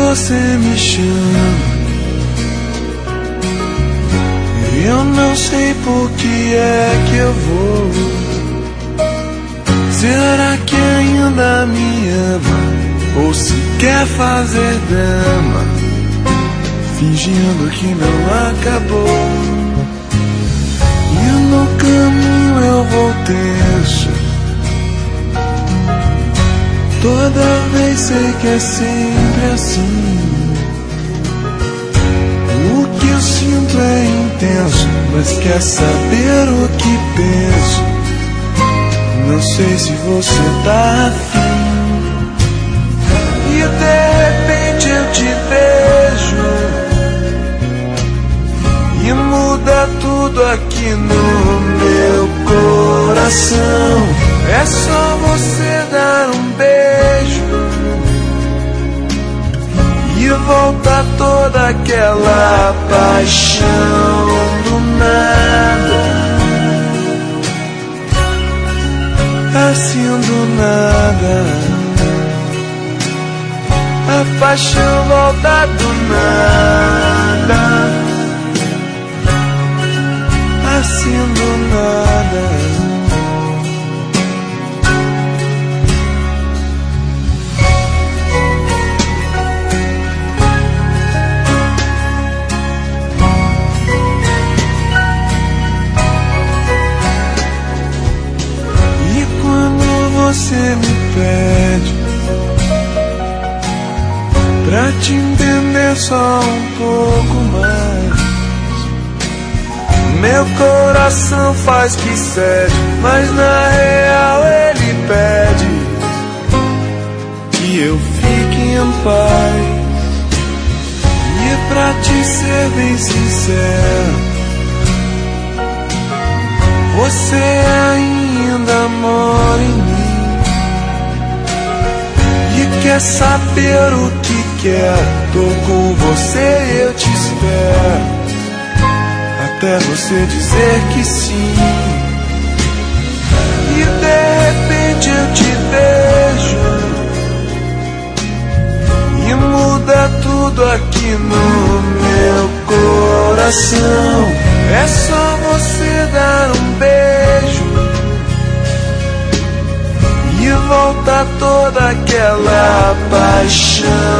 você me chama, eu não sei por que é que eu vou. Será que ainda me ama, ou se quer fazer drama, fingindo que não acabou? E no caminho eu vou tenso, toda vez sei que é sempre assim. O que eu sinto é intenso, mas quer saber o que penso? Não sei se você tá afim. E de repente eu te vejo e muda tudo aqui no meu coração. É só você dar um beijo e volta toda aquela paixão do nada. Assim do nada, a paixão volta do nada. Assim do nada. Você me pede pra te entender só um pouco mais. Meu coração faz que cede, mas na real ele pede que eu fique em paz. E pra te ser bem sincero, você ainda mora em mim. Quer saber o que quer? Tô com você, eu te espero, até você dizer que sim. E de repente eu te vejo e muda tudo aqui no meu coração. É só você dar um beijo e volta toda aquela paixão